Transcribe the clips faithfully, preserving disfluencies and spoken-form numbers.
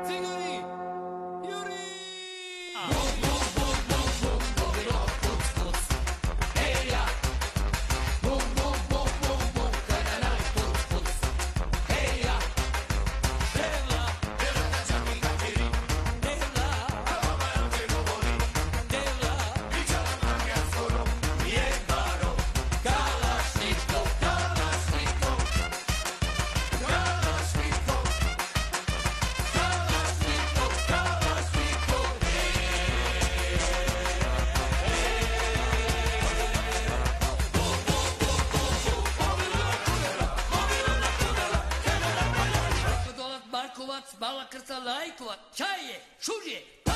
Bala krca lajkova, čaje, šužje,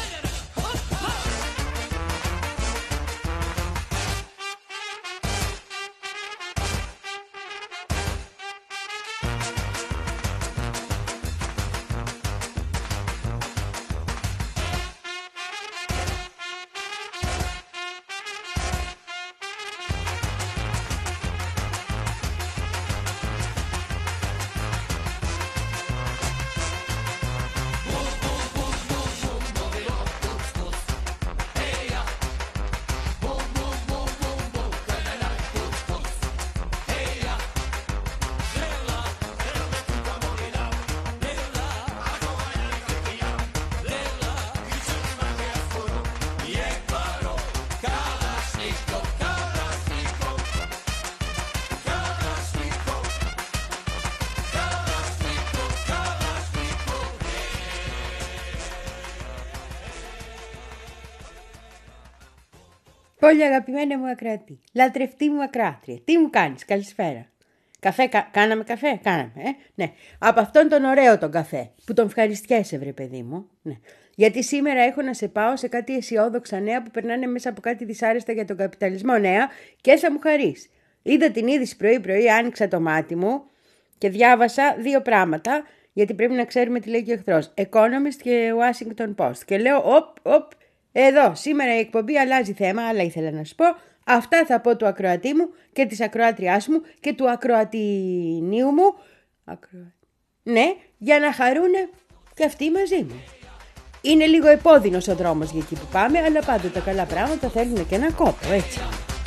Πολύ αγαπημένα μου ακροατή, λατρευτή μου ακράτρια, τι μου κάνεις, καλησπέρα. Καφέ, κα... κάναμε καφέ, κάναμε, ε? Ναι. Από αυτόν τον ωραίο τον καφέ, που τον ευχαριστιέσαι βρε παιδί μου. Ναι. Γιατί σήμερα έχω να σε πάω σε κάτι αισιόδοξα νέα που περνάνε μέσα από κάτι δυσάρεστα για τον καπιταλισμό νέα και θα μου χαρείς. Είδα την είδηση πρωί-πρωί, άνοιξα το μάτι μου και διάβασα δύο πράγματα, γιατί πρέπει να ξέρουμε τι λέει και ο εχθρός. Economist και Washington Post. Και λέω, οπ, οπ, εδώ, σήμερα η εκπομπή αλλάζει θέμα, αλλά ήθελα να σου πω, αυτά θα πω του ακροατή μου και της ακροάτριάς μου και του ακροατινίου μου, ακρο... ναι, για να χαρούνε και αυτοί μαζί μου. Είναι λίγο επώδυνος ο δρόμος για εκεί που πάμε, αλλά πάντα τα καλά πράγματα θέλουν και ένα κόπο, έτσι.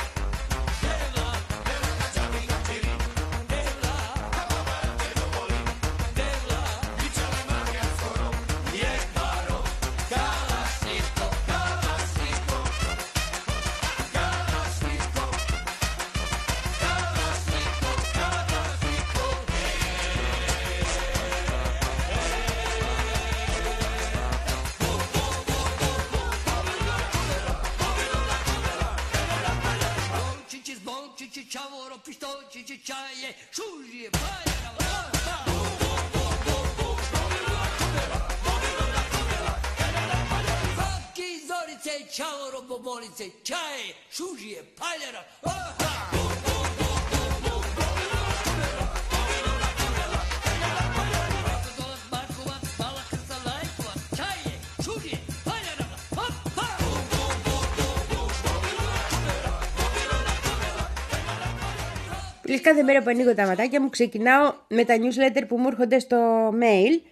Κάθε μέρα που ανοίγω τα ματάκια μου ξεκινάω με τα newsletter που μου έρχονται στο mail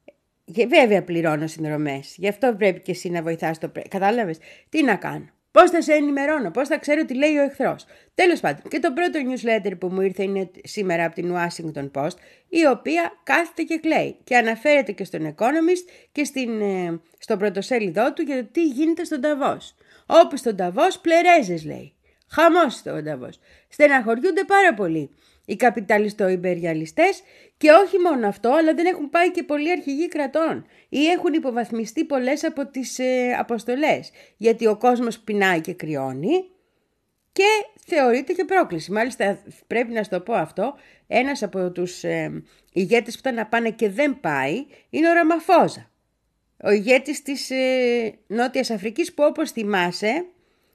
και βέβαια πληρώνω συνδρομές. Γι' αυτό πρέπει και εσύ να βοηθάς το πρέ... Κατάλαβες τι να κάνω. Πώς θα σε ενημερώνω, πώς θα ξέρω τι λέει ο εχθρός. Τέλος πάντων, και το πρώτο newsletter που μου ήρθε είναι σήμερα από την Washington Post, η οποία κάθεται και κλαίει και αναφέρεται και στον Economist και στην, ε, στο πρωτοσέλιδό του για το τι γίνεται στον Νταβός. Όπου στον Νταβός πλερέζες λέει. Χαμός στο Νταβός. Στεναχωριούνται πάρα πολύ οι καπιταλιστο-ιμπεριαλιστές και όχι μόνο αυτό, αλλά δεν έχουν πάει και πολλοί αρχηγοί κρατών ή έχουν υποβαθμιστεί πολλές από τις ε, αποστολές, γιατί ο κόσμος πεινάει και κρυώνει και θεωρείται και πρόκληση. Μάλιστα πρέπει να σου το πω αυτό, ένας από τους ε, ηγέτες που ήταν να πάνε και δεν πάει είναι ο Ραμαφόζα, ο ηγέτης της ε, Νότιας Αφρικής που όπως θυμάσαι,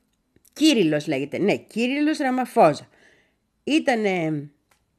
Κύριλλος λέγεται, ναι, Κύριλλος Ραμαφόζα. Ήτανε,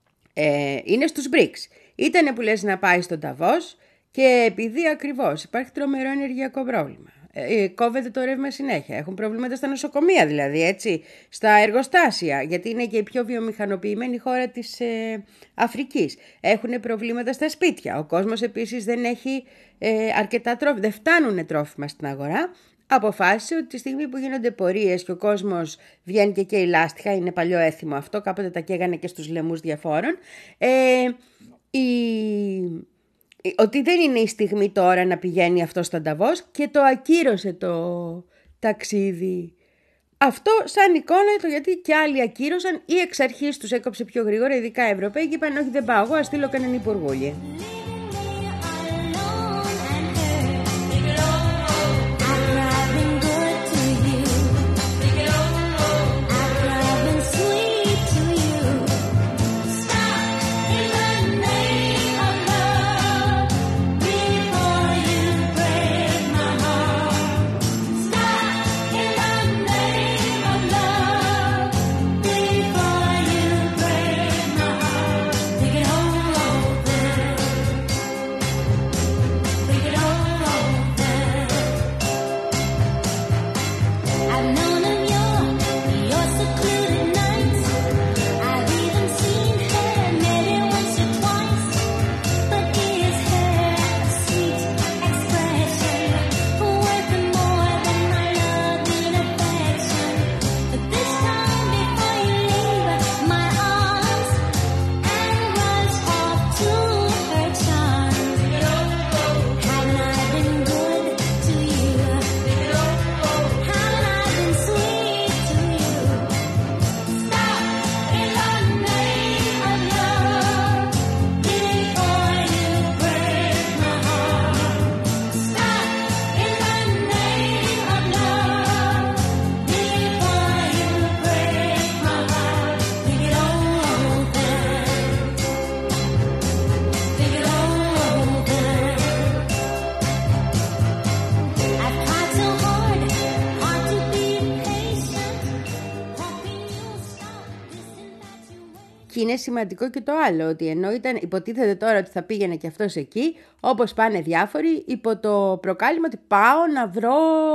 ε, είναι στους μπρικς. Ήτανε που λες να πάει στον Νταβός και επειδή ακριβώς υπάρχει τρομερό ενεργειακό πρόβλημα. Ε, κόβεται το ρεύμα συνέχεια. Έχουν προβλήματα στα νοσοκομεία δηλαδή, έτσι, στα εργοστάσια, γιατί είναι και η πιο βιομηχανοποιημένη χώρα της ε, Αφρικής. Έχουν προβλήματα στα σπίτια. Ο κόσμος επίσης δεν έχει ε, αρκετά τρόφιμα, δεν φτάνουν τρόφιμα στην αγορά. Αποφάσισε ότι τη στιγμή που γίνονται πορείες και ο κόσμος βγαίνει και καίει λάστιχα, είναι παλιό έθιμο αυτό, κάποτε τα καίγανε και στους λαιμούς διαφόρων, ε, η... ότι δεν είναι η στιγμή τώρα να πηγαίνει αυτό στο Νταβός και το ακύρωσε το ταξίδι. Αυτό σαν εικόνα, το γιατί και άλλοι ακύρωσαν ή εξ αρχής τους έκοψε πιο γρήγορα, ειδικά οι Ευρωπαίοι, και είπαν όχι δεν πάω εγώ, ας στείλω κανέναν υπουργούλη. Και είναι σημαντικό και το άλλο, ότι ενώ ήταν, υποτίθεται τώρα ότι θα πήγαινε και αυτός εκεί, όπως πάνε διάφοροι, υπό το προκάλημα ότι πάω να βρω,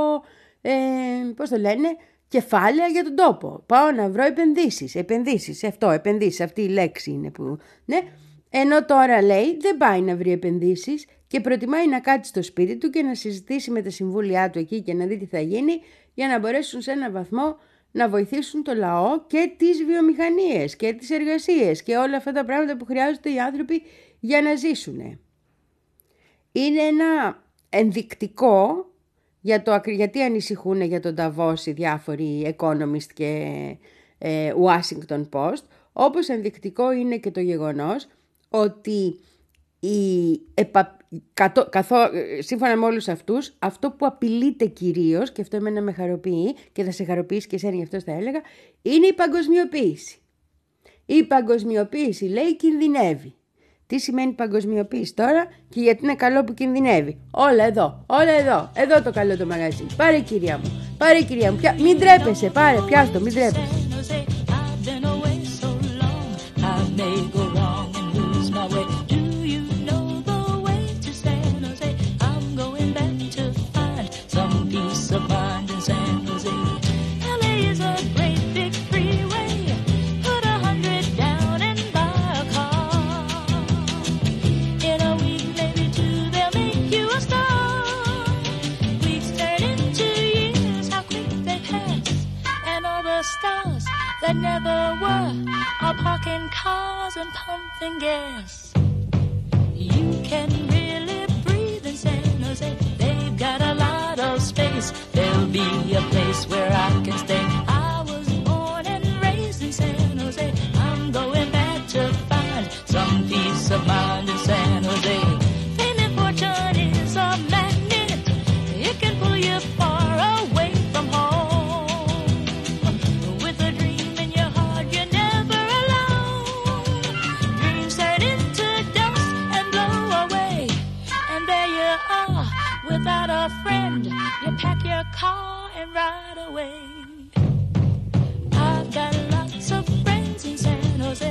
ε, πώς το λένε, κεφάλαια για τον τόπο. Πάω να βρω επενδύσεις, επενδύσεις, αυτό, επενδύσεις, αυτή η λέξη είναι που, ναι. Ενώ τώρα λέει δεν πάει να βρει επενδύσεις και προτιμάει να κάτσει στο σπίτι του και να συζητήσει με τα συμβούλια του εκεί και να δει τι θα γίνει, για να μπορέσουν σε έναν βαθμό να βοηθήσουν το λαό και τις βιομηχανίες και τις εργασίες και όλα αυτά τα πράγματα που χρειάζονται οι άνθρωποι για να ζήσουν. Είναι ένα ενδεικτικό για το γιατί ανησυχούν για τον Νταβός οι διάφοροι Economist και ε, Washington Post, όπως ενδεικτικό είναι και το γεγονός ότι η επα... Κατώ... Καθώ... σύμφωνα με όλους αυτούς, αυτό που απειλείται κυρίως, και αυτό εμένα με χαροποιεί και θα σε χαροποιήσει και εσένα, γι' αυτό θα έλεγα, είναι η παγκοσμιοποίηση. Η παγκοσμιοποίηση, λέει, κινδυνεύει. Τι σημαίνει παγκοσμιοποίηση τώρα και γιατί είναι καλό που κινδυνεύει? Όλα εδώ, όλα εδώ, εδώ το καλό το μαγαζί. Πάρε κυρία μου, πάρε κυρία μου, πια... μην τρέπεσαι, πάρε, πιάστο, μην τρέπεσαι. That never were are parking cars and pumping gas. You can really breathe in San Jose. They've got a lot of space. There'll be a place where I can stay. I was born and raised in San Jose. I'm going back to find some peace of mind in San Jose. Fame and fortune is a magnet. It can pull you far away from home. Without a friend, you pack your car and ride away. I've got lots of friends in San Jose.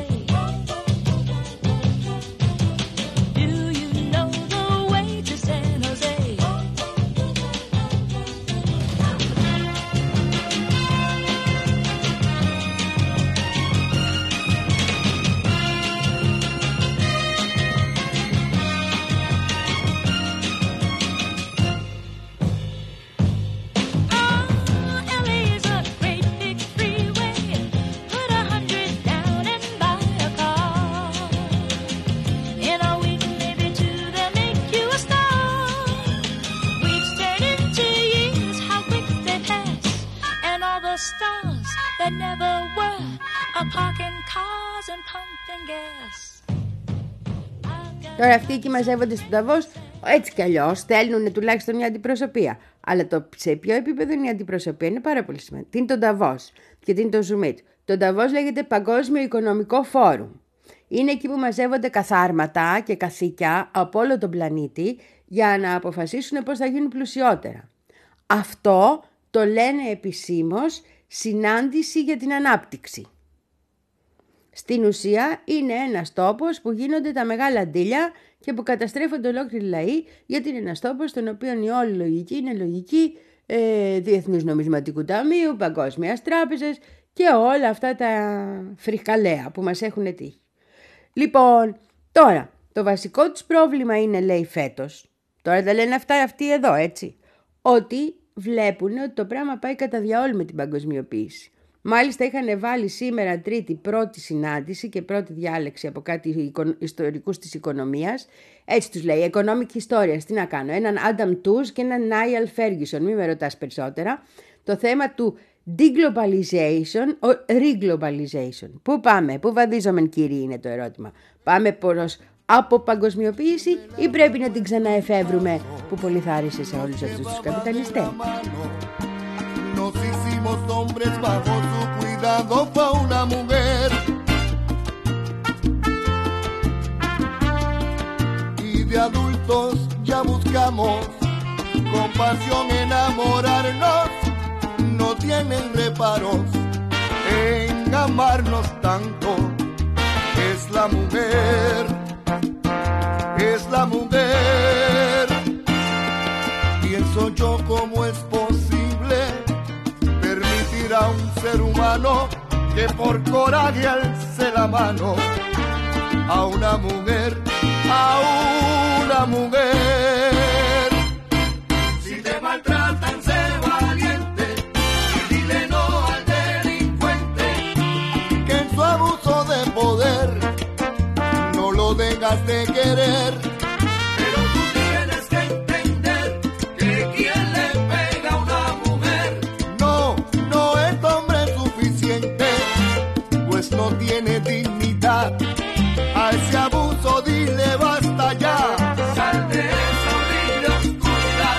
Do you know the way to San Jose? pumping gas. Τώρα αυτοί εκεί μαζεύονται στον Νταβός, έτσι κι αλλιώς στέλνουν τουλάχιστον μια αντιπροσωπεία. Αλλά το, σε ποιο επίπεδο είναι η αντιπροσωπεία είναι πάρα πολύ σημαντικό. Τι είναι το Νταβός και τι είναι το Zoom. Το Νταβός λέγεται Παγκόσμιο Οικονομικό Φόρουμ. Είναι εκεί που μαζεύονται καθάρματα και καθήκια από όλο τον πλανήτη για να αποφασίσουν πώς θα γίνουν πλουσιότερα. Αυτό το λένε επισήμως συνάντηση για την ανάπτυξη. Στην ουσία είναι ένας τόπος που γίνονται τα μεγάλα ντύλια και που καταστρέφονται ολόκληροι λαοί, γιατί είναι ένας τόπος στον οποίο η όλη λογική είναι λογική ε, Διεθνούς Νομισματικού Ταμείου, Παγκόσμιας Τράπεζας και όλα αυτά τα φρικαλέα που μας έχουν τύχει. Λοιπόν, τώρα, το βασικό τους πρόβλημα είναι, λέει φέτος, τώρα τα λένε αυτά αυτοί εδώ, έτσι, ότι βλέπουν ότι το πράγμα πάει κατά διαόλου με την παγκοσμιοποίηση. Μάλιστα είχαν βάλει σήμερα τρίτη πρώτη συνάντηση και πρώτη διάλεξη από κάτι ιστορικούς της οικονομίας. Έτσι τους λέει, economic historians, τι να κάνω, έναν Adam Tooze και έναν Niall Ferguson, μην με ρωτάς περισσότερα. Το θέμα του deglobalization, reglobalization. Πού πάμε, πού βαδίζομεν κύριοι είναι το ερώτημα. Πάμε προς από παγκοσμιοποίηση ή πρέπει να την ξαναεφεύρουμε που πολύ θα άρεσε σε όλους αυτούς τους καπιταλιστές. Nos hicimos hombres bajo su cuidado pa' una mujer. Y de adultos ya buscamos con pasión enamorarnos. No tienen reparos en amarnos tanto. Es la mujer, es la mujer. Pienso yo cómo es posible a un ser humano que por coraje alce la mano a una mujer, a una mujer. Si te maltratan, sé valiente y dile no al delincuente, que en su abuso de poder no lo dejas de querer. Pero tú tienes que entender que quien le pega a una mujer no pues no tiene dignidad. A ese abuso dile basta ya. Sal de esa horrible oscuridad.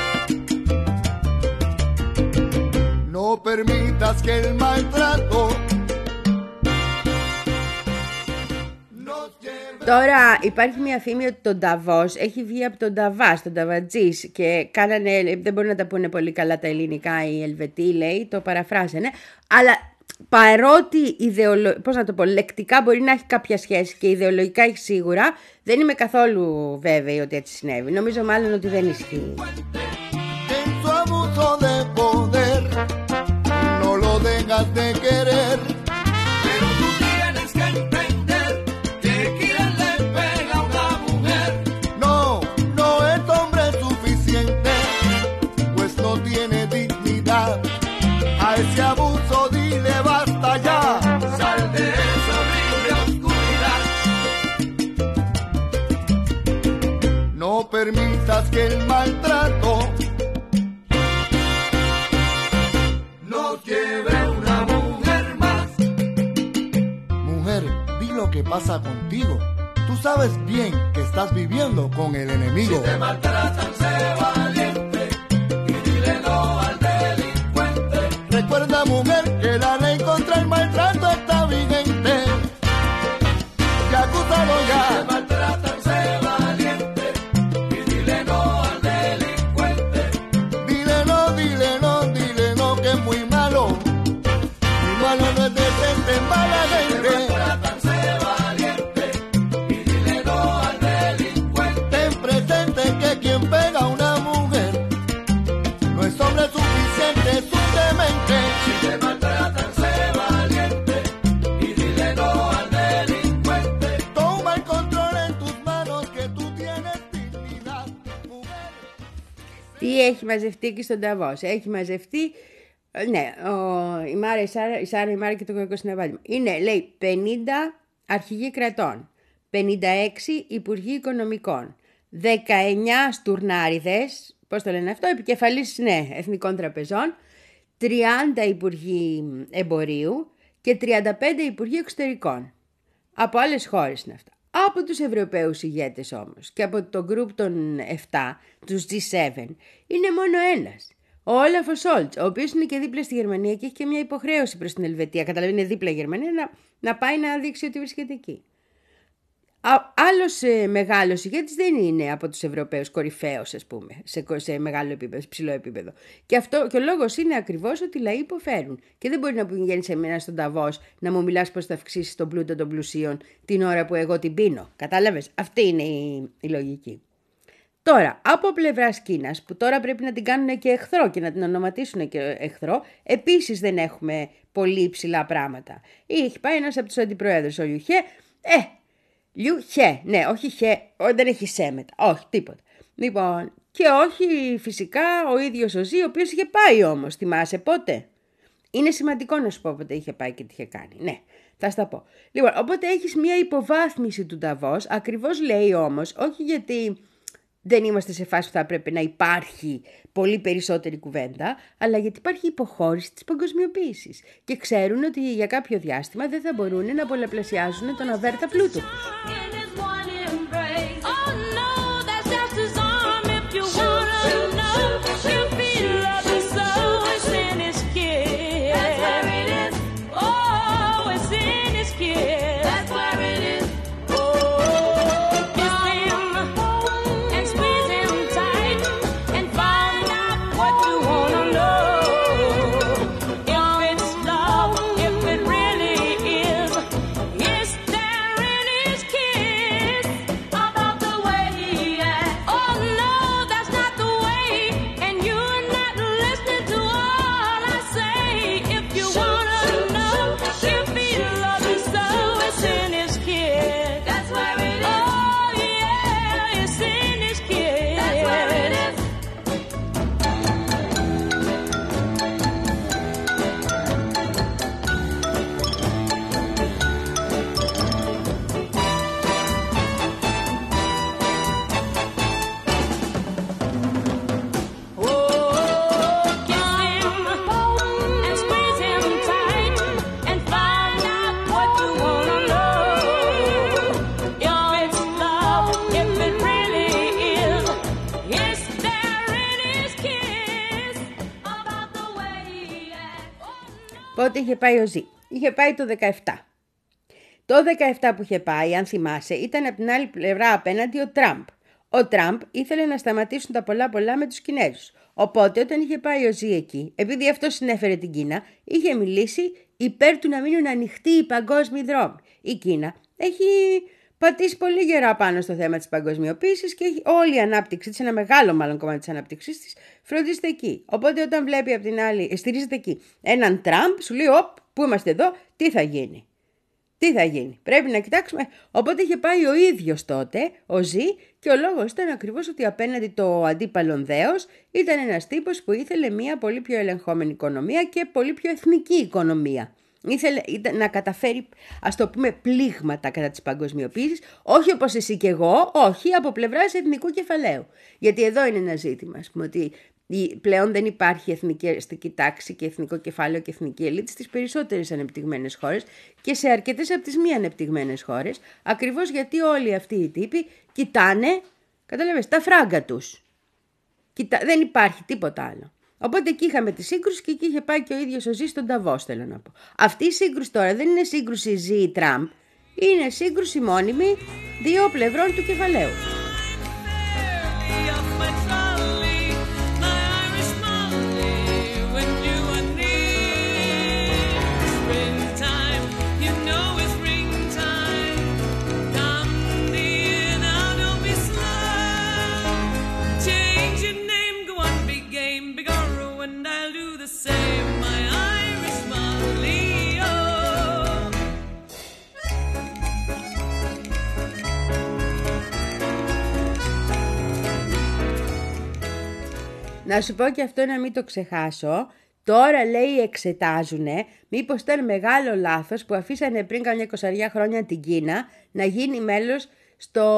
No permitas que el maltrato nos lleve. Τώρα υπάρχει μια φήμη ότι το Νταβός έχει βγει από τον Νταβάς, τον Νταβατζής και κάνανε, δεν μπορούν να τα πούνε πολύ καλά τα ελληνικά οι Ελβετοί, λέει, το παραφράσανε, αλλά παρότι ιδεολο... πώς να το πω, λεκτικά μπορεί να έχει κάποια σχέση και ιδεολογικά έχει σίγουρα, δεν είμαι καθόλου βέβαιη ότι έτσι συνέβη. Νομίζω μάλλον ότι δεν ισχύει. Ese abuso dile basta ya. Sal de esa horrible oscuridad. No permitas que el maltrato nos lleve una mujer más. Mujer, di lo que pasa contigo. Tú sabes bien que estás viviendo con el enemigo. Si te maltratan, sé valiente y dile no al delincuente. Recuerda, mujer, que la ley contra el maltrato está vigente. Y acúsalo ya. Si te maltratan, sé valiente y dile no al delincuente. Dile no, dile no, dile no, que es muy malo. Muy malo no es decente, mala gente. Si te maltratan, sé valiente y dile no al delincuente. Ten presente que quien pega a una mujer no es hombre suficiente, es un demente. Si te maltratan, sé valiente y dile no al delincuente. Toma el control en tus manos que tú tienes dignidad, mujer. Τι έχει μαζευτεί εκεί στον Νταβός? Έχει μαζευτεί, ναι, ο, η Μάρα, η Σάρα, η Σάρα, η Μάρα και το Κοκκό Συνεβάδημα. Είναι, λέει, πενήντα αρχηγοί κρατών, πενήντα έξι υπουργοί οικονομικών, δεκαεννιά στουρνάριδες, πώς το λένε αυτό, επικεφαλής, ναι, εθνικών τραπεζών, τριάντα υπουργοί εμπορίου και τριάντα πέντε υπουργοί εξωτερικών. Από άλλες χώρες είναι αυτά. Από τους Ευρωπαίους ηγέτες όμως και από το γκρουπ των επτά, τους τζι επτά, είναι μόνο ένας. Ο Όλαφ Σόλτς, ο οποίος είναι και δίπλα στη Γερμανία και έχει και μια υποχρέωση προς την Ελβετία. Καταλαβαίνει, είναι δίπλα η Γερμανία, να, να πάει να δείξει ότι βρίσκεται εκεί. Άλλος ε, μεγάλος ηγέτης δεν είναι από τους Ευρωπαίους κορυφαίος, ας πούμε, σε, σε μεγάλο επίπεδο, σε ψηλό επίπεδο. Και, αυτό, και ο λόγος είναι ακριβώς ότι οι λαοί υποφέρουν. Και δεν μπορεί να πηγαίνει σε μένα στον Νταβός να μου μιλάς πώς θα αυξήσεις τον πλούτο των πλουσίων την ώρα που εγώ την πίνω. Κατάλαβες? Αυτή είναι η, η λογική. Τώρα, από πλευράς Κίνας, που τώρα πρέπει να την κάνουν και εχθρό και να την ονοματίσουν και εχθρό, επίσης δεν έχουμε πολύ υψηλά πράγματα. Έχει πάει ένας από τους αντιπροέδρους, ο Λιουχέ, ε, Λιουχέ, ναι, όχι χε, δεν έχει σε μετά, όχι, τίποτα. Λοιπόν, και όχι φυσικά ο ίδιος ο Ζη, ο οποίος είχε πάει όμως, θυμάσαι πότε? Είναι σημαντικό να σου πω πότε είχε πάει και τι είχε κάνει, ναι. Θα στα πω. Λοιπόν, οπότε έχεις μια υποβάθμιση του Νταβός, ακριβώς λέει όμως, όχι γιατί δεν είμαστε σε φάση που θα πρέπει να υπάρχει πολύ περισσότερη κουβέντα, αλλά γιατί υπάρχει υποχώρηση της παγκοσμιοποίησης. Και ξέρουν ότι για κάποιο διάστημα δεν θα μπορούν να πολλαπλασιάζουν τον αβέρτα πλούτο τους. Πότε είχε πάει ο Ζη? Είχε πάει το δεκαεπτά. Το δεκαεπτά που είχε πάει, αν θυμάσαι, ήταν από την άλλη πλευρά απέναντι ο Τραμπ. Ο Τραμπ ήθελε να σταματήσουν τα πολλά πολλά με τους Κινέζους. Οπότε όταν είχε πάει ο Ζη εκεί, επειδή αυτό συνέφερε την Κίνα, είχε μιλήσει υπέρ του να μείνουν ανοιχτοί οι παγκόσμιοι δρόμοι. Η Κίνα έχει πατήσει πολύ γερά πάνω στο θέμα της παγκοσμιοποίησης και έχει όλη η ανάπτυξη της, ένα μεγάλο μάλλον κομμάτι της ανάπτυξής της, φροντίζεται εκεί. Οπότε όταν βλέπει από την άλλη, στηρίζεται εκεί έναν Τραμπ, σου λέει: Οπ, πού είμαστε εδώ, τι θα γίνει. Τι θα γίνει, πρέπει να κοιτάξουμε. Οπότε είχε πάει ο ίδιος τότε, ο Ζη, και ο λόγος ήταν ακριβώς ότι απέναντι το αντίπαλον δέος ήταν ένας τύπος που ήθελε μια πολύ πιο ελεγχόμενη οικονομία και πολύ πιο εθνική οικονομία. Ήθελε να καταφέρει, ας το πούμε, πλήγματα κατά της παγκοσμιοποίησης, όχι όπως εσύ και εγώ, όχι από πλευράς εθνικού κεφαλαίου. Γιατί εδώ είναι ένα ζήτημα, ας πούμε, ότι πλέον δεν υπάρχει εθνική τάξη και εθνικό κεφάλαιο και εθνική ελίτ στις περισσότερες ανεπτυγμένες χώρες και σε αρκετές από τις μη ανεπτυγμένες χώρες, ακριβώς γιατί όλοι αυτοί οι τύποι κοιτάνε, κατάλαβες, τα φράγκα τους. Κοιτά, δεν υπάρχει τίποτα άλλο. Οπότε εκεί είχαμε τη σύγκρουση και εκεί είχε πάει και ο ίδιος ο Ζη στον Νταβός, θέλω να πω. Αυτή η σύγκρουση τώρα δεν είναι σύγκρουση Ζη-Τραμπ, είναι σύγκρουση μόνιμη δύο πλευρών του κεφαλαίου. Να σου πω και αυτό να μην το ξεχάσω. Τώρα λέει εξετάζουνε μήπως ήταν μεγάλο λάθος που αφήσανε πριν καμιά εικοσαριά χρόνια την Κίνα να γίνει μέλος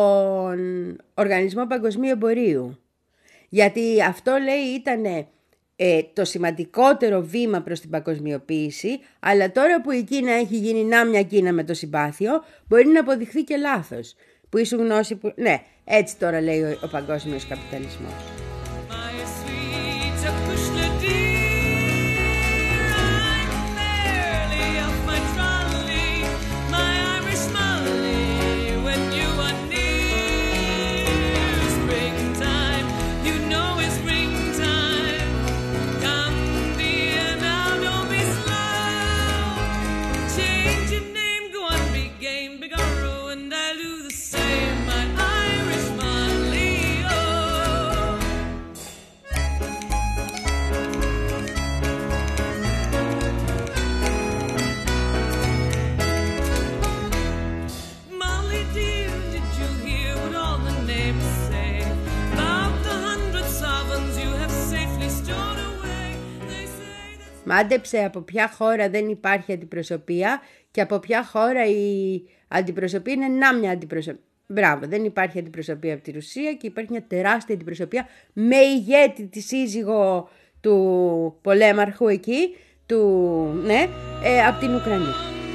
στον Οργανισμό Παγκοσμίου Εμπορίου. Γιατί αυτό λέει ήταν ε, το σημαντικότερο βήμα προς την παγκοσμιοποίηση, αλλά τώρα που η Κίνα έχει γίνει να μια Κίνα με το συμπάθειο, μπορεί να αποδειχθεί και λάθος. Που ήσουν γνώση που... Ναι, έτσι τώρα λέει ο, ο παγκόσμιος καπιταλισμός. Μάντεψε από ποια χώρα δεν υπάρχει αντιπροσωπεία και από ποια χώρα η αντιπροσωπεία είναι να μια αντιπροσωπεία. Μπράβο, δεν υπάρχει αντιπροσωπεία από τη Ρωσία και υπάρχει μια τεράστια αντιπροσωπεία με ηγέτη τη σύζυγο του πολέμαρχου εκεί, του, ναι, ε, από την Ουκρανία.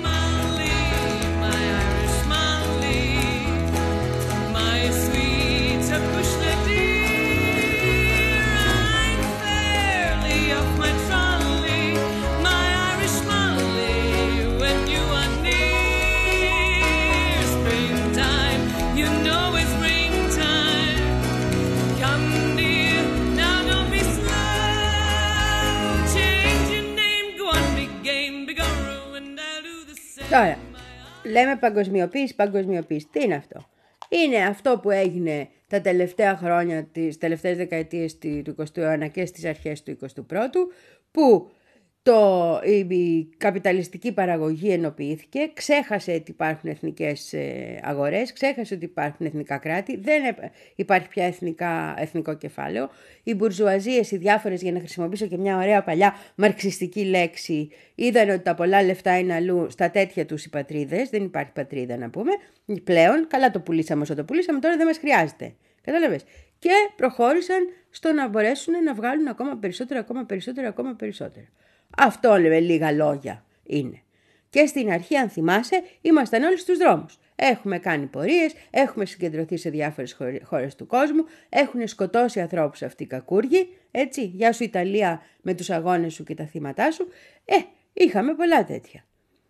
Τώρα, λέμε παγκοσμιοποίηση, παγκοσμιοποίηση. Τι είναι αυτό? Είναι αυτό που έγινε τα τελευταία χρόνια, τις τελευταίες δεκαετίες του εικοστού αιώνα και στις αρχές του εικοστού πρώτου, που το, η καπιταλιστική παραγωγή ενοποιήθηκε, ξέχασε ότι υπάρχουν εθνικές αγορές, ξέχασε ότι υπάρχουν εθνικά κράτη, δεν υπάρχει πια εθνικά, εθνικό κεφάλαιο. Οι μπουρζουαζίες, οι διάφορες, για να χρησιμοποιήσω και μια ωραία παλιά μαρξιστική λέξη, είδαν ότι τα πολλά λεφτά είναι αλλού, στα τέτοια τους οι πατρίδες, δεν υπάρχει πατρίδα να πούμε, πλέον, καλά το πουλήσαμε όσο το πουλήσαμε, τώρα δεν μας χρειάζεται. Κατάλαβες? Και προχώρησαν στο να μπορέσουν να βγάλουν ακόμα περισσότερα, ακόμα περισσότερα, ακόμα περισσότερα. Αυτό λέμε λίγα λόγια είναι. Και στην αρχή, αν θυμάσαι, ήμασταν όλοι στους δρόμους. Έχουμε κάνει πορείες, έχουμε συγκεντρωθεί σε διάφορες χώρες του κόσμου, έχουν σκοτώσει ανθρώπους αυτοί οι κακούργοι, έτσι, γεια σου Ιταλία με τους αγώνες σου και τα θύματά σου. Ε, είχαμε πολλά τέτοια.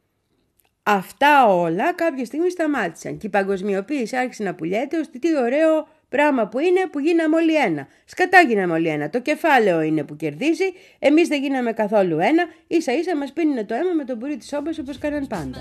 Αυτά όλα κάποια στιγμή σταμάτησαν και η παγκοσμιοποίηση άρχισε να πουλιέται ώστε τι ωραίο πράγμα που είναι που γίναμε όλοι ένα. Σκατά γίναμε όλοι ένα. Το κεφάλαιο είναι που κερδίζει. Εμείς δεν γίναμε καθόλου ένα. Ίσα ίσα μας πίνουν το αίμα με τον πουρί της όμπας όπως κάναν πάντα.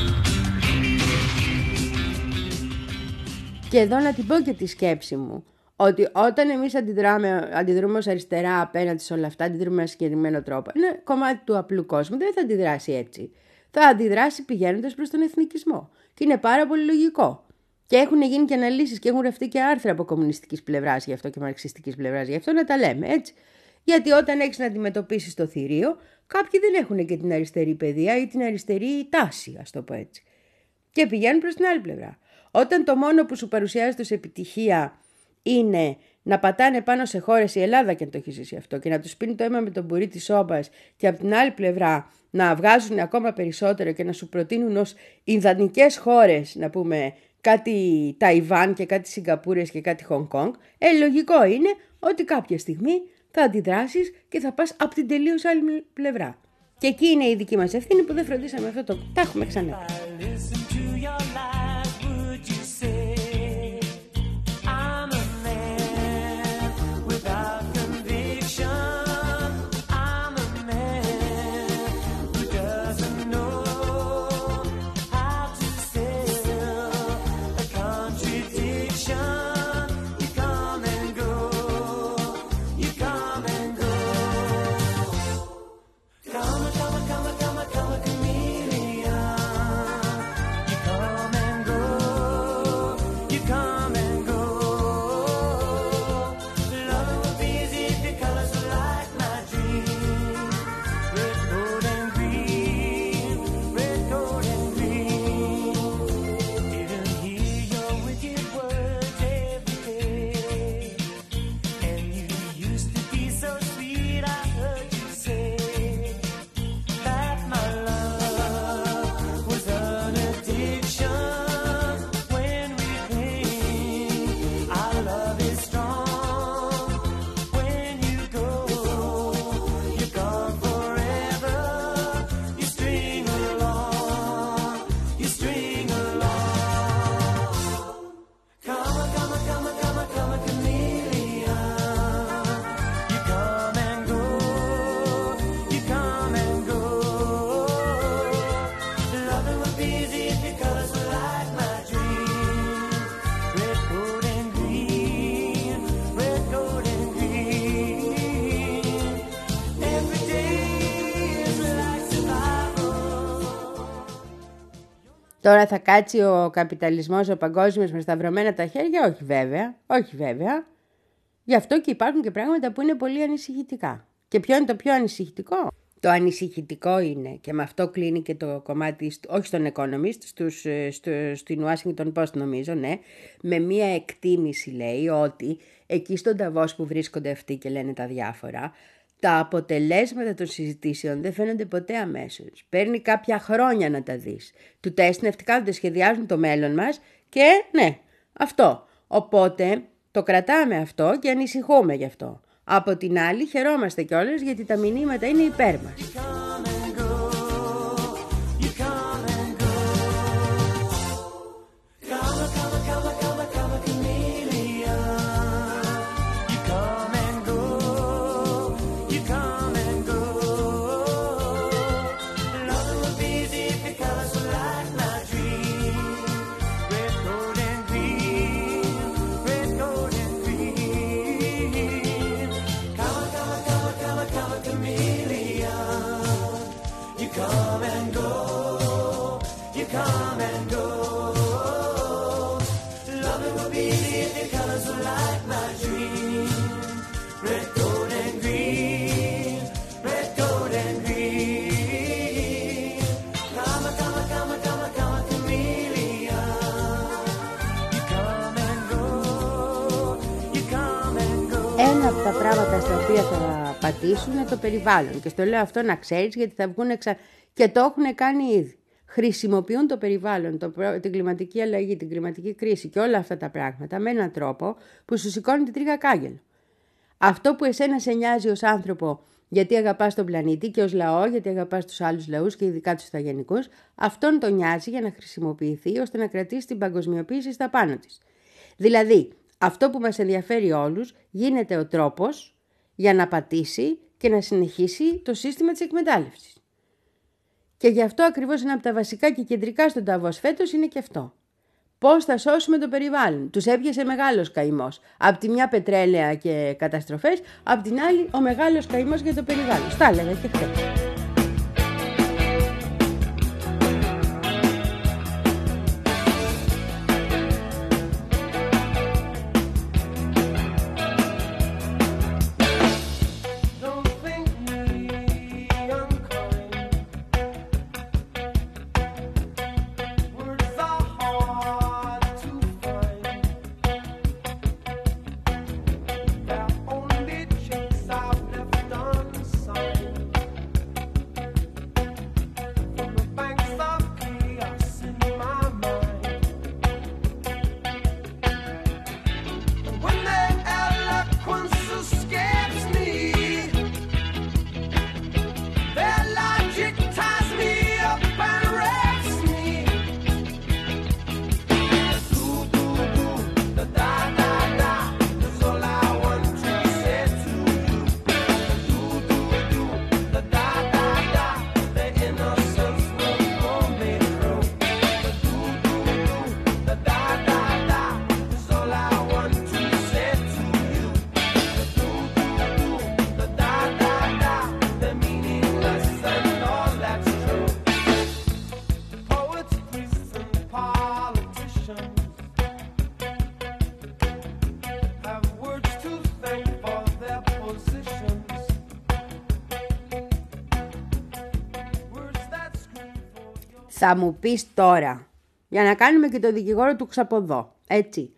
Και εδώ να την πω και τη σκέψη μου, ότι όταν εμείς αντιδράμε, αντιδρούμε ως αριστερά απέναντι σε όλα αυτά, αντιδρούμε με ένα συγκεκριμένο τρόπο. Είναι κομμάτι του απλού κόσμου, δεν θα αντιδράσει έτσι. Θα αντιδράσει πηγαίνοντας προς τον εθνικισμό. Και είναι πάρα πολύ λογικό. Και έχουν γίνει και αναλύσεις και έχουν γραφτεί και άρθρα από κομμουνιστικής πλευράς γι' αυτό και μαρξιστικής πλευράς γι' αυτό, να τα λέμε έτσι. Γιατί όταν έχεις να αντιμετωπίσεις το θηρίο, κάποιοι δεν έχουν και την αριστερή παιδεία ή την αριστερή τάση, ας το πω έτσι. Και πηγαίνουν προς την άλλη πλευρά. Όταν το μόνο που σου παρουσιάζεται ως επιτυχία είναι να πατάνε πάνω σε χώρες, η Ελλάδα και αν το έχει ζήσει αυτό, και να τους πίνει το αίμα με τον μπουρί της σόμπας, και από την άλλη πλευρά να βγάζουν ακόμα περισσότερο και να σου προτείνουν ως ιδανικές χώρες, να πούμε, κάτι Ταϊβάν και κάτι Σιγκαπούρες και κάτι Χονγκ Κονγκ, ε, λογικό είναι ότι κάποια στιγμή θα αντιδράσεις και θα πας από την τελείως άλλη πλευρά. Και εκεί είναι η δική μας ευθύνη που δεν φροντίσαμε αυτό το... Τα έχουμε ξανά. Τώρα θα κάτσει ο καπιταλισμός, ο παγκόσμιος, με σταυρωμένα τα χέρια? Όχι βέβαια, όχι βέβαια. Γι' αυτό και υπάρχουν και πράγματα που είναι πολύ ανησυχητικά. Και ποιο είναι το πιο ανησυχητικό? Το ανησυχητικό είναι, και με αυτό κλείνει και το κομμάτι, όχι στον Economist, στους, στο, στην Washington Post νομίζω, ναι, με μία εκτίμηση λέει ότι εκεί στον Νταβός που βρίσκονται αυτοί και λένε τα διάφορα, τα αποτελέσματα των συζητήσεων δεν φαίνονται ποτέ αμέσως. Παίρνει κάποια χρόνια να τα δεις. Του τα εστνευτικά σχεδιάζουν το μέλλον μας και ναι, αυτό. Οπότε το κρατάμε αυτό και ανησυχούμε γι' αυτό. Από την άλλη χαιρόμαστε κιόλας γιατί τα μηνύματα είναι υπέρ μας. Ένα από τα πράγματα στα οποία θα πατήσουν είναι το περιβάλλον. Και στο λέω αυτό να ξέρεις γιατί θα βγουν εξα... και το έχουν κάνει ήδη. Χρησιμοποιούν το περιβάλλον, το, την κλιματική αλλαγή, την κλιματική κρίση και όλα αυτά τα πράγματα με έναν τρόπο που σου σηκώνει την τρίγα κάγκελο. Αυτό που εσένα σε νοιάζει ως άνθρωπο γιατί αγαπάς τον πλανήτη και ως λαό γιατί αγαπάς τους άλλους λαούς και ειδικά τους ηθαγενικούς, αυτόν τον νοιάζει για να χρησιμοποιηθεί ώστε να κρατήσει την παγκοσμιοποίηση στα πάνω της. Δηλαδή, αυτό που μας ενδιαφέρει όλους γίνεται ο τρόπος για να πατήσει και να συνεχίσει το σύστημα της εκμετάλλευσης. Και γι' αυτό ακριβώς ένα από τα βασικά και κεντρικά στον Νταβός φέτος είναι και αυτό. πώς θα σώσουμε το περιβάλλον. Τους έπιασε μεγάλος καημός. Απ' τη μια πετρέλαια και καταστροφές, απ' την άλλη ο μεγάλος καημός για το περιβάλλον. Στα έλεγα και χθες. Θα μου πεις τώρα, για να κάνουμε και το δικηγόρο του ξαποδό, έτσι.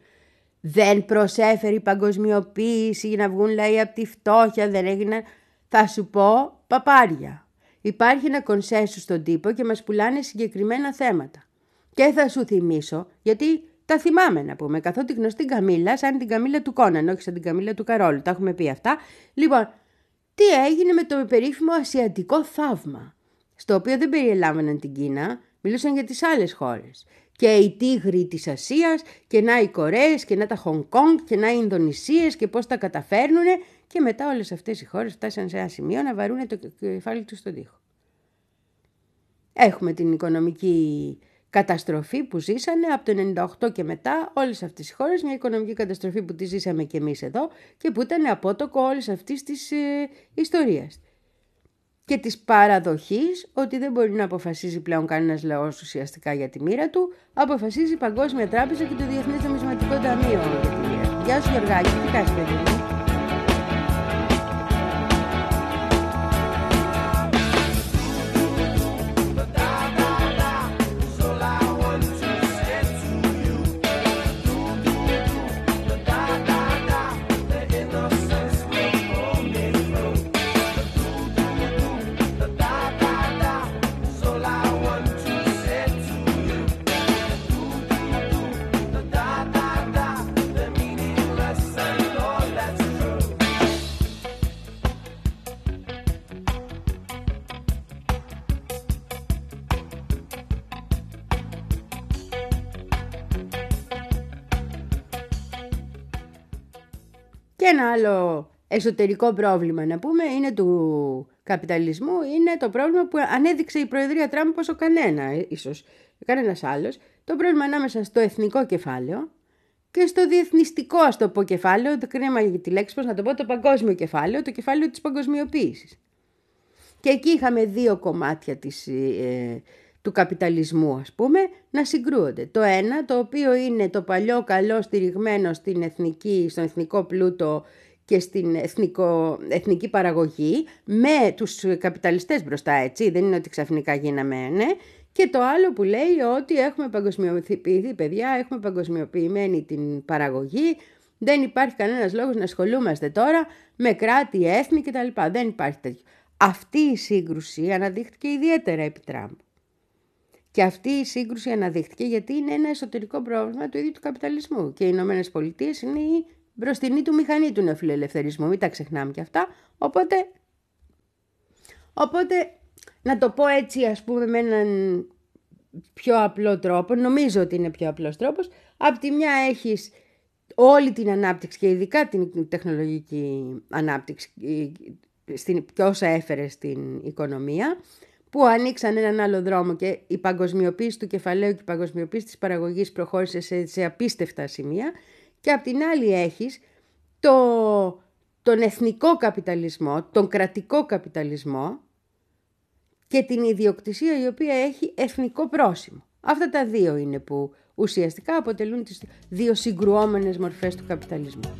Δεν προσέφερε η παγκοσμιοποίηση για να βγουν λαοί από τη φτώχεια, δεν έγιναν. Θα σου πω παπάρια. Υπάρχει ένα κονσένσου στον τύπο και μας πουλάνε συγκεκριμένα θέματα. Και θα σου θυμίσω, γιατί τα θυμάμαι να πούμε, καθότι γνωστή Καμίλα, σαν την Καμίλα του Κόναν, όχι σαν την Καμίλα του Καρόλου, τα έχουμε πει αυτά. Λοιπόν, τι έγινε με το περίφημο ασιατικό θαύμα, στο οποίο δεν περιελάμβαναν την Κίνα, μιλούσαν για τις άλλες χώρες. Και οι τίγροι της Ασίας, και να οι Κορέες, και να τα Χονγκ Κονγκ, και να οι Ινδονησίες, και πώς τα καταφέρνουνε. Και μετά όλες αυτές οι χώρες φτάσαν σε ένα σημείο να βαρούνε το κεφάλι τους στον τοίχο. Έχουμε την οικονομική καταστροφή που ζήσανε από το ενενήντα οκτώ και μετά όλες αυτές οι χώρες, μια οικονομική καταστροφή που τη ζήσαμε και εμείς εδώ και που ήταν απότοκο όλης αυτής της ε, ιστορίας. Και της παραδοχής ότι δεν μπορεί να αποφασίζει πλέον κανένας λαός ουσιαστικά για τη μοίρα του, αποφασίζει η Παγκόσμια Τράπεζα και το Διεθνές Νομισματικό Ταμείο για τη μοίρα του. Γεια σου Γιωργάκη, τι κάνεις παιδί μου? Και ένα άλλο εσωτερικό πρόβλημα να πούμε είναι του καπιταλισμού, είναι το πρόβλημα που ανέδειξε η Προεδρία Τραμπ όσο κανένα, ίσως κανένας άλλος, το πρόβλημα ανάμεσα στο εθνικό κεφάλαιο και στο διεθνιστικό, ας το πω, κεφάλαιο, το κρίμα για τη λέξη, πώς να το πω, το παγκόσμιο κεφάλαιο, το κεφάλαιο της παγκοσμιοποίησης. Και εκεί είχαμε δύο κομμάτια της, ε, του καπιταλισμού, ας πούμε, να συγκρούονται. Το ένα, το οποίο είναι το παλιό καλό στηριγμένο στην εθνική, στον εθνικό πλούτο και στην εθνικό, εθνική παραγωγή, με τους καπιταλιστές μπροστά, έτσι, δεν είναι ότι ξαφνικά γίναμε, ναι. Και το άλλο που λέει ότι έχουμε παγκοσμιοποιηθεί, παιδιά, έχουμε παγκοσμιοποιημένη την παραγωγή, δεν υπάρχει κανένας λόγος να ασχολούμαστε τώρα με κράτη, έθνη κτλ. Δεν υπάρχει τέτοιο. Αυτή η σύγκρουση αναδείχθηκε ιδιαίτερα επί Τραμπ. Και αυτή η σύγκρουση αναδείχθηκε γιατί είναι ένα εσωτερικό πρόβλημα του ίδιου του καπιταλισμού. Και οι Ηνωμένες Πολιτείες είναι η μπροστινή του μηχανή του νεοφιλελευθερισμού. Μην τα ξεχνάμε και αυτά. Οπότε, οπότε να το πω έτσι, ας πούμε, με έναν πιο απλό τρόπο, νομίζω ότι είναι πιο απλός τρόπος. Απ' τη μια έχεις όλη την ανάπτυξη και ειδικά την τεχνολογική ανάπτυξη και όσα έφερε στην οικονομία, που ανοίξαν έναν άλλο δρόμο και η παγκοσμιοποίηση του κεφαλαίου και η παγκοσμιοποίηση της παραγωγής προχώρησε σε, σε απίστευτα σημεία, και απ' την άλλη έχεις το, τον εθνικό καπιταλισμό, τον κρατικό καπιταλισμό και την ιδιοκτησία η οποία έχει εθνικό πρόσημο. Αυτά τα δύο είναι που ουσιαστικά αποτελούν τις δύο συγκρουόμενες μορφές του καπιταλισμού.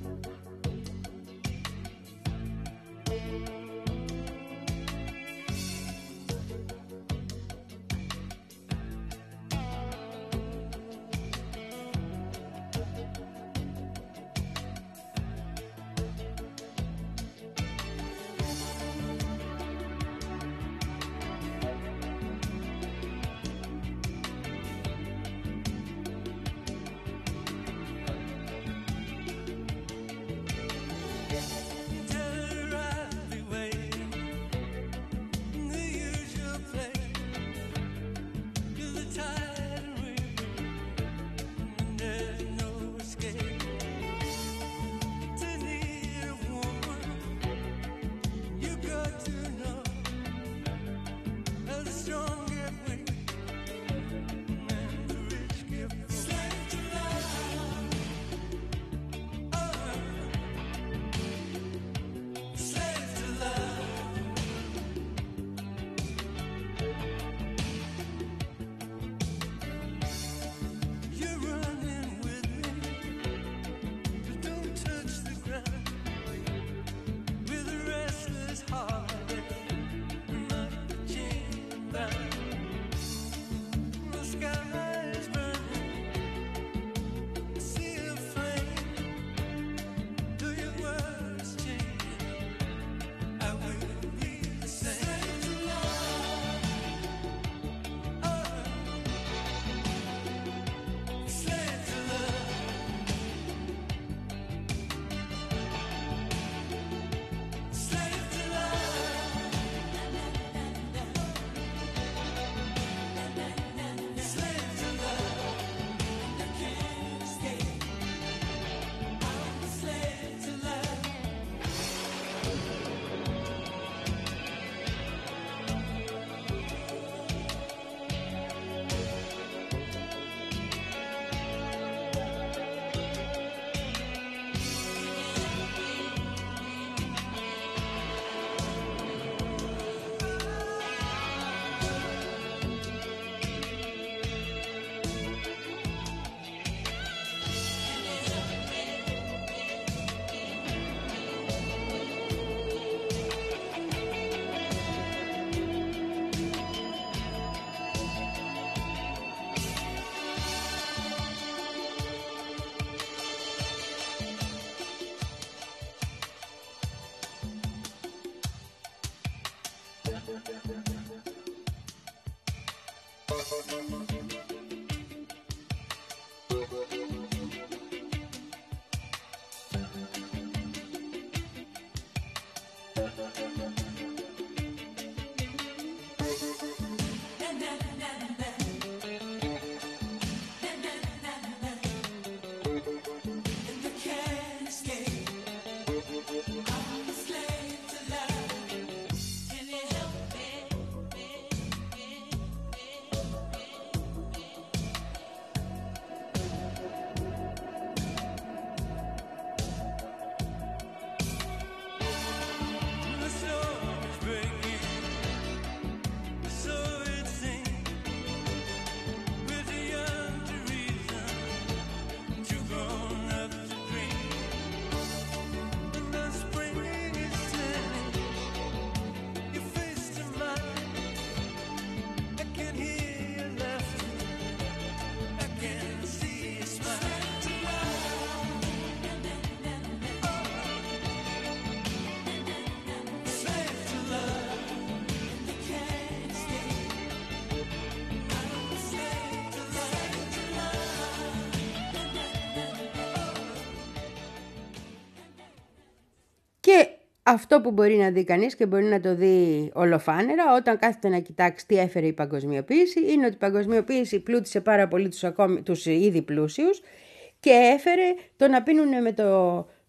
Και αυτό που μπορεί να δει κανείς και μπορεί να το δει ολοφάνερα όταν κάθεται να κοιτάξει τι έφερε η παγκοσμιοποίηση, είναι ότι η παγκοσμιοποίηση πλούτησε πάρα πολύ τους, ακόμη, τους ήδη πλούσιους και έφερε το να πίνουν με το,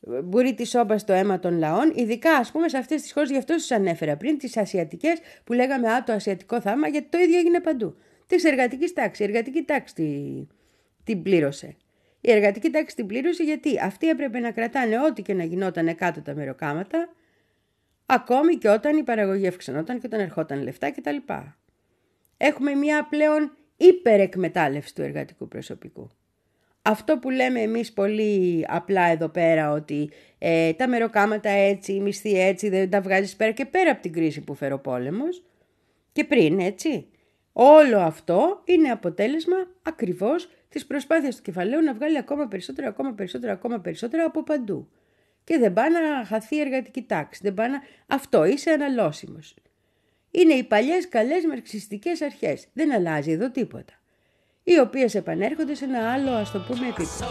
μπουρί της σόμπας στο αίμα των λαών, ειδικά ας πούμε σε αυτές τις χώρες, γι' αυτό σας ανέφερα πριν, τις ασιατικές που λέγαμε «Α, το ασιατικό θαύμα», γιατί το ίδιο έγινε παντού. Της εργατικής τάξης, η εργατική τάξη την, την πλήρωσε. Η εργατική τάξη την πλήρωσε γιατί αυτοί έπρεπε να κρατάνε ό,τι και να γινόταν κάτω τα μεροκάματα, ακόμη και όταν η παραγωγή αυξανόταν και όταν ερχόταν λεφτά κτλ. Έχουμε μια πλέον υπερεκμετάλλευση του εργατικού προσωπικού. Αυτό που λέμε εμείς πολύ απλά εδώ πέρα, ότι ε, τα μεροκάματα έτσι, οι μισθοί έτσι, δεν τα βγάζεις πέρα και πέρα από την κρίση που φέρει ο πόλεμος και πριν, έτσι. Όλο αυτό είναι αποτέλεσμα ακριβώς της προσπάθειας του κεφαλαίου να βγάλει ακόμα περισσότερα, ακόμα περισσότερα, ακόμα περισσότερα από παντού. Και δεν πάει να χαθεί η εργατική τάξη, δεν πάει να... Αυτό, είσαι αναλώσιμος. Είναι οι παλιές καλές μαρξιστικές αρχές, δεν αλλάζει εδώ τίποτα, οι οποίες επανέρχονται σε ένα άλλο, ας το πούμε, επίπεδο.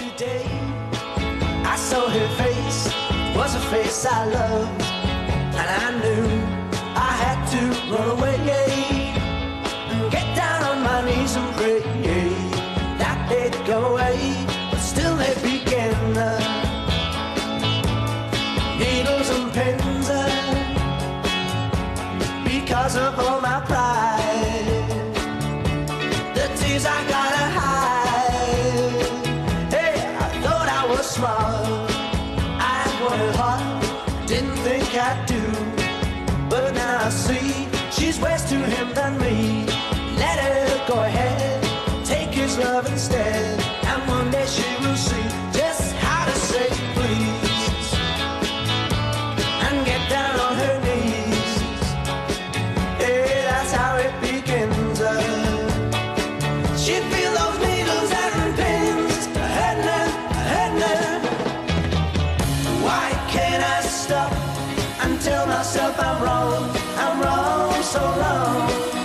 Because of all my pride, the tears I gotta hide. Hey, I thought I was smart, I worked hard, didn't think I'd do. But now I see she's worse to him than me. Let her go ahead, take his love instead, and one day she will see just how to say please and get down on her knees. That's how it begins. Uh, she feel those needles and pins hurting her, hurting her. Why can't I stop and tell myself I'm wrong, I'm wrong so long?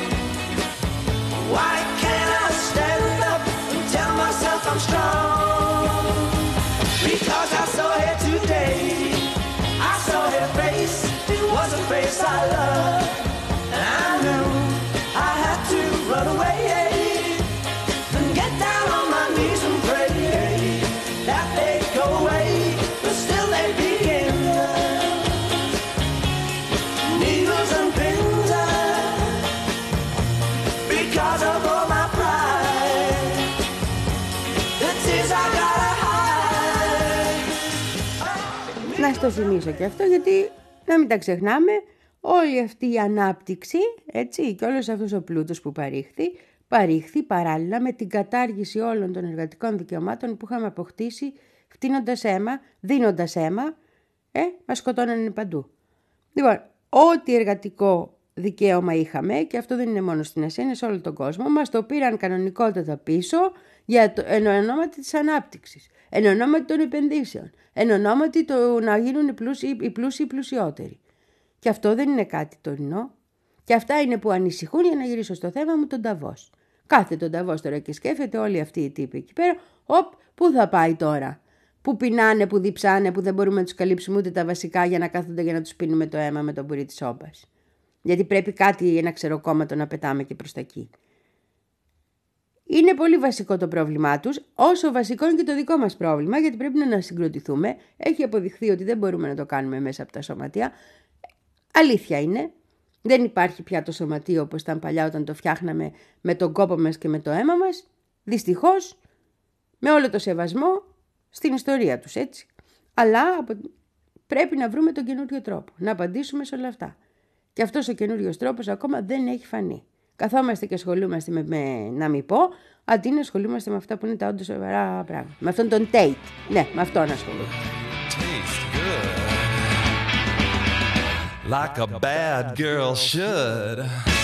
Why can't I stand up and tell myself I'm strong? Because I saw her today, I saw her face, it was a face I loved. Run away and get down on my knees and pray that they go away, but still they begin. Needles and pins because of all my pride. The tears I gotta hide. Να στο θυμίσω και αυτό, γιατί να μην τα ξεχνάμε. Όλη αυτή η ανάπτυξη, έτσι, και όλος αυτός ο πλούτος που παρήχθη, παρήχθη παράλληλα με την κατάργηση όλων των εργατικών δικαιωμάτων που είχαμε αποκτήσει, φτύνοντας αίμα, δίνοντας αίμα, ε, μας σκοτώνανε παντού. Λοιπόν, ό,τι εργατικό δικαίωμα είχαμε, και αυτό δεν είναι μόνο στην Ασία, είναι σε όλο τον κόσμο, μας το πήραν κανονικότατα πίσω για το, εν ονόματι της ανάπτυξης, εν ονόματι των επενδύσεων, εν ονόματι το να γίνουν οι πλούσιοι οι πλούσιοι πλουσιότεροι. Και αυτό δεν είναι κάτι τωρινό. Και αυτά είναι που ανησυχούν, για να γυρίσω στο θέμα μου, τον Νταβός. Κάθε τον Νταβός τώρα και σκέφτεται όλοι αυτοί οι τύποι εκεί πέρα, οπ, πού θα πάει τώρα? Που πεινάνε, που διψάνε, που δεν μπορούμε να τους καλύψουμε ούτε τα βασικά για να κάθονται για να τους πίνουμε το αίμα με τον μπουρί της σόμπας. Γιατί πρέπει κάτι, ένα ξεροκόμματο να πετάμε και προς τα εκεί. Είναι πολύ βασικό το πρόβλημά τους, όσο βασικό είναι και το δικό μας πρόβλημα, γιατί πρέπει να συγκροτηθούμε. Έχει αποδειχθεί ότι δεν μπορούμε να το κάνουμε μέσα από τα σωματεία. Αλήθεια είναι, δεν υπάρχει πια το σωματείο όπως ήταν παλιά όταν το φτιάχναμε με τον κόπο μας και με το αίμα μας. Δυστυχώς, με όλο το σεβασμό στην ιστορία τους, έτσι. Αλλά πρέπει να βρούμε τον καινούριο τρόπο, να απαντήσουμε σε όλα αυτά. Και αυτός ο καινούριος τρόπος ακόμα δεν έχει φανεί. Καθόμαστε και ασχολούμαστε με, με να μην πω, αντί να ασχολούμαστε με αυτά που είναι τα όντως σοβαρά πράγματα. Με αυτόν τον Tate. Ναι, με αυτόν ασχολούμαι. Like a bad girl should.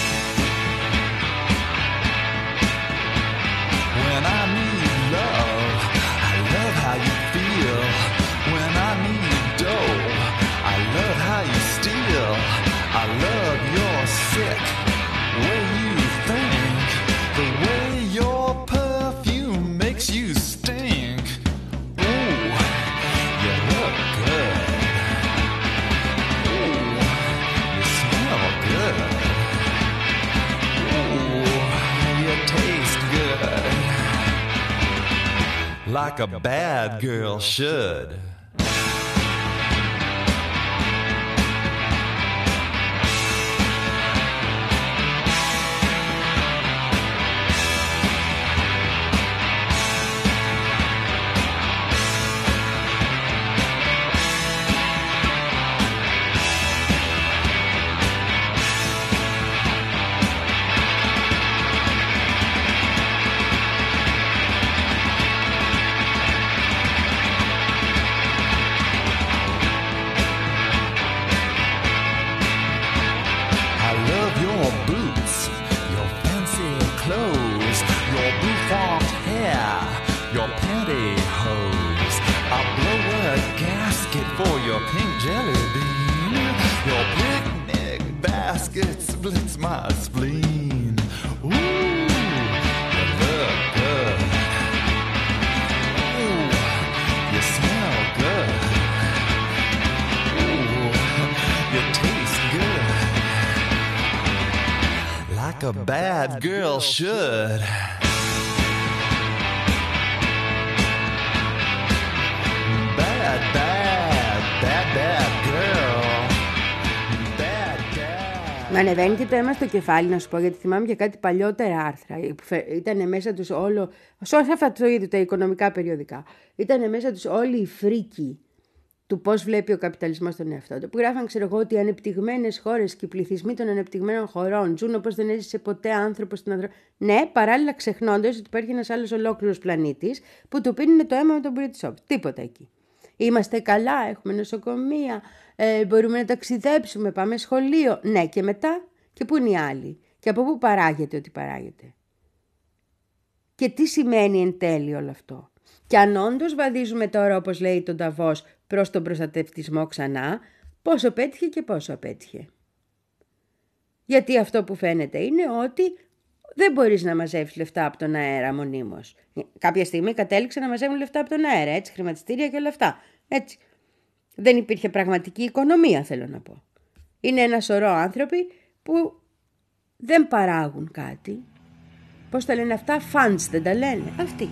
When I need love, I love how you feel. When I need dough, I love how you steal. I love your sick way you think, the way your perfume makes you stink. Ooh, you look good. Like a bad girl should. jelly bean. Your picnic basket splits my spleen. Ooh, you look good. Ooh, you smell good. Ooh, you taste good. Like a bad girl should. Bad, bad, bad, bad girl. Bad, bad. Μ' ανεβαίνει και το αίμα στο κεφάλι, να σου πω, γιατί θυμάμαι και κάτι παλιότερα άρθρα. Ήταν μέσα τους όλο. Σε αυτά το είδου, τα οικονομικά περιοδικά. Ήταν μέσα τους όλοι οι φρίκοι του πώς βλέπει ο καπιταλισμός τον εαυτό του. Που γράφαν, ξέρω εγώ, ότι οι ανεπτυγμένες χώρες και οι πληθυσμοί των ανεπτυγμένων χωρών ζουν όπως δεν έζησε ποτέ άνθρωπος στην ανθρωπότητα. Ναι, παράλληλα ξεχνώντας ότι υπάρχει ένας άλλος ολόκληρος πλανήτης που του πίνουν το αίμα με τον Μπριτσόπ. Τίποτα εκεί. Είμαστε καλά, έχουμε νοσοκομεία, ε, μπορούμε να ταξιδέψουμε, πάμε σχολείο. Ναι, και μετά, και πού είναι οι άλλοι, και από πού παράγεται ό,τι παράγεται. Και τι σημαίνει εν τέλει όλο αυτό. Και αν όντως βαδίζουμε τώρα, όπως λέει τον Νταβός, προς τον προστατευτισμό ξανά, πόσο πέτυχε και πόσο απέτυχε. Γιατί αυτό που φαίνεται είναι ότι δεν μπορείς να μαζεύεις λεφτά από τον αέρα μονίμως. Κάποια στιγμή κατέληξε να μαζεύουν λεφτά από τον αέρα, έτσι, χρηματιστήρια και όλα αυτά. Έτσι. Δεν υπήρχε πραγματική οικονομία, θέλω να πω. Είναι ένα σωρό άνθρωποι που δεν παράγουν κάτι. Πώς τα λένε αυτά, funds δεν τα λένε, αυτοί.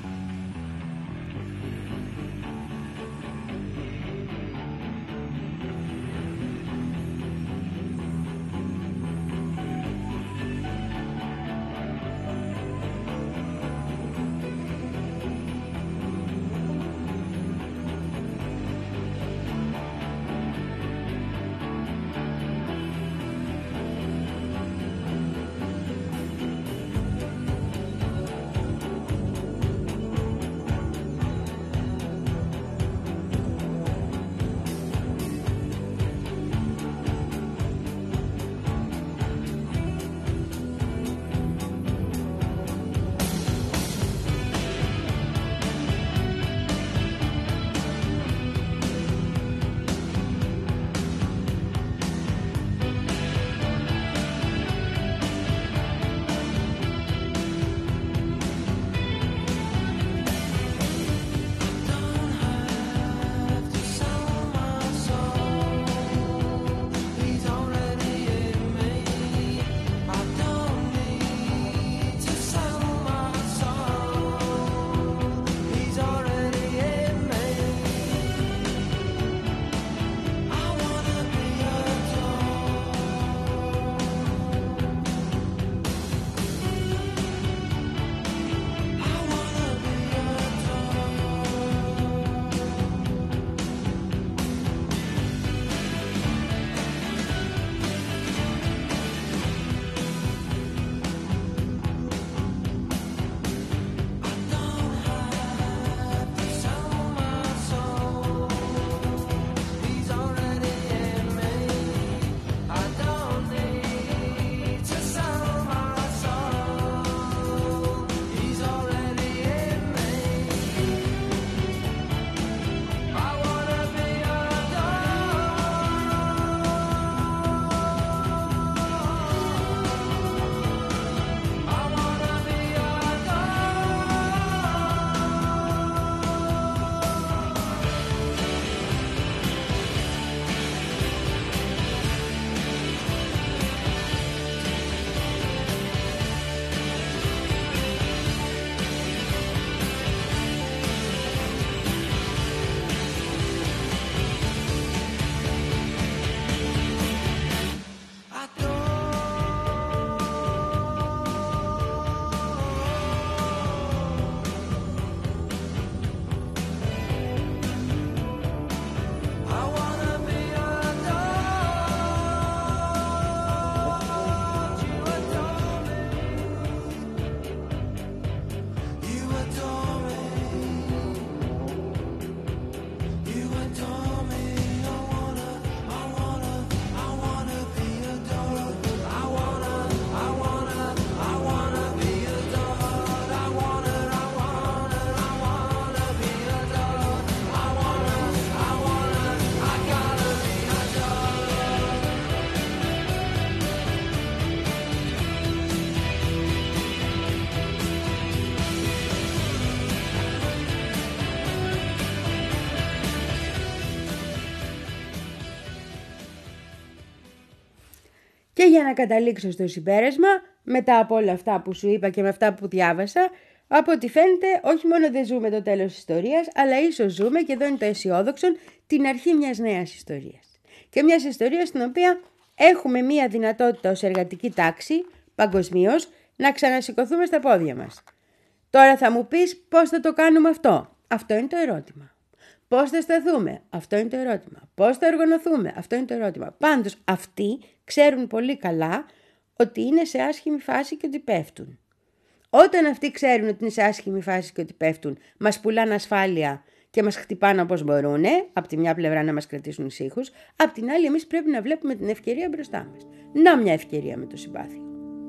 Και για να καταλήξω στο συμπέρασμα, μετά από όλα αυτά που σου είπα και με αυτά που διάβασα, από ό,τι φαίνεται όχι μόνο δεν ζούμε το τέλος της ιστορίας, αλλά ίσως ζούμε, και εδώ είναι το αισιόδοξο, την αρχή μιας νέας ιστορίας. Και μιας ιστορίας στην οποία έχουμε μια δυνατότητα ως εργατική τάξη, παγκοσμίως, να ξανασηκωθούμε στα πόδια μας. Τώρα θα μου πεις πώς θα το κάνουμε αυτό. Αυτό είναι το ερώτημα. Πώς θα σταθούμε. Αυτό είναι το ερώτημα. Πώς θα οργανωθούμε. Αυτό είναι το ερώτημα. Πάντως αυτοί ξέρουν πολύ καλά ότι είναι σε άσχημη φάση και ότι πέφτουν. Όταν αυτοί ξέρουν ότι είναι σε άσχημη φάση και ότι πέφτουν, μας πουλάνε ασφάλεια και μας χτυπάνε όπως μπορούν, από τη μια πλευρά να μας κρατήσουν ησύχους, από την άλλη εμείς πρέπει να βλέπουμε την ευκαιρία μπροστά μας. Να μια ευκαιρία με το συμπάθειο.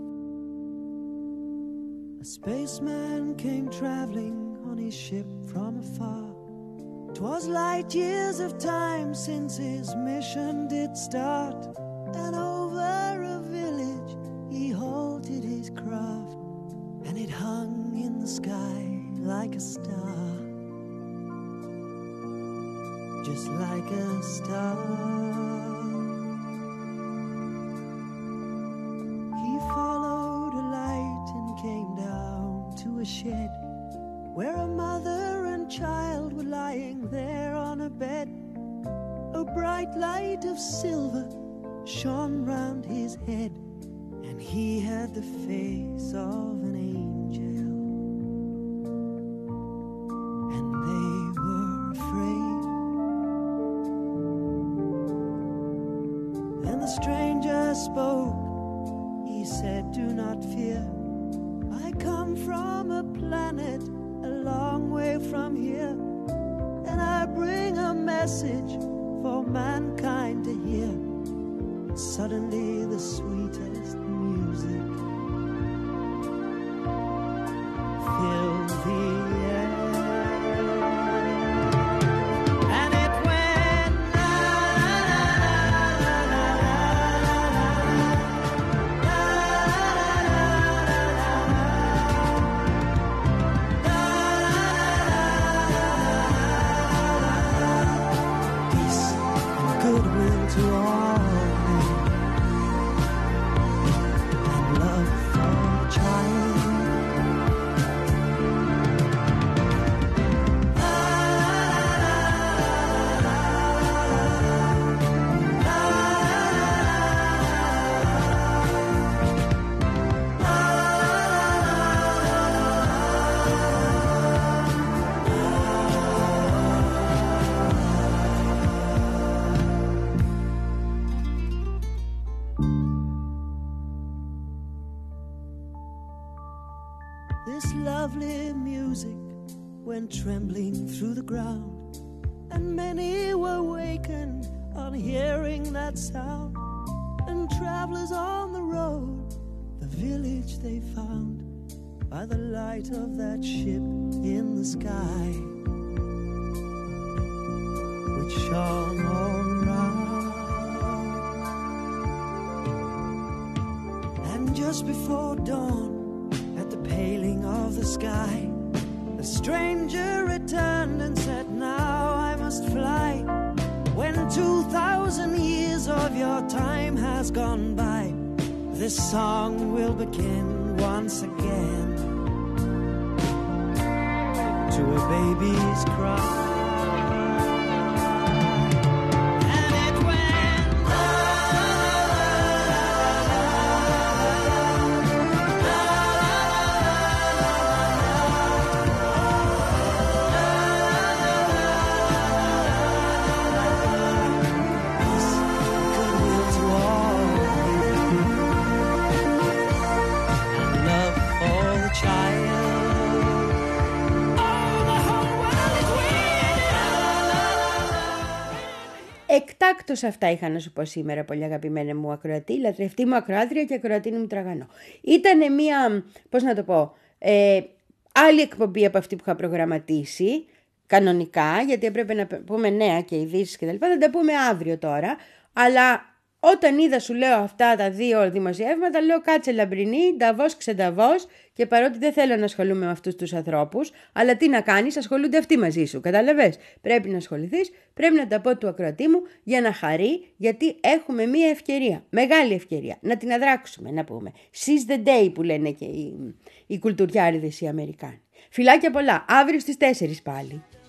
A spaceman came traveling on his ship from afar. 'Twas light years of time since his mission did start. And over a village he halted his craft, and it hung in the sky like a star, just like a star. He followed a light and came down to a shed where a mother and child were lying there on a bed. A bright light of silver shone round his head, and he had the face of an angel, and they were afraid. Then the stranger spoke. He said, "Do not fear. I come from a planet a long way from here, and I bring a message for mankind to hear." Suddenly the sweetest music filled the air, and it went la la la la la la. Peace and goodwill to all. This lovely music went trembling through the ground, and many were wakened on hearing that sound. And travelers on the road, the village they found by the light of that ship in the sky, which shone all round. And just before dawn, paling of the sky, the stranger returned and said, "Now I must fly. When two thousand years of your time has gone by, this song will begin once again to a baby's cry." Εκτάκτως αυτά είχα να σου πω σήμερα, πολύ αγαπημένη μου ακροατή, λατρευτή μου ακροάτρια και ακροατίνη μου τραγανό. Ήτανε μία, πώς να το πω, ε, άλλη εκπομπή από αυτή που είχα προγραμματίσει, κανονικά, γιατί έπρεπε να πούμε νέα και ειδήσεις και τα λοιπά, θα τα πούμε αύριο τώρα, αλλά Όταν είδα, σου λέω, αυτά τα δύο δημοσιεύματα, λέω κάτσε λαμπρινή, νταβός ξενταβός, και παρότι δεν θέλω να ασχολούμαι με αυτούς τους ανθρώπους, αλλά τι να κάνεις, ασχολούνται αυτοί μαζί σου. Κατάλαβες? Πρέπει να ασχοληθείς, πρέπει να τα πω του ακροατή μου για να χαρεί, γιατί έχουμε μία ευκαιρία, μεγάλη ευκαιρία, να την αδράξουμε, να πούμε. Seize the day που λένε και οι, οι κουλτουριάριδες οι Αμερικάνοι. Φιλάκια πολλά, αύριο στις τέσσερις πάλι.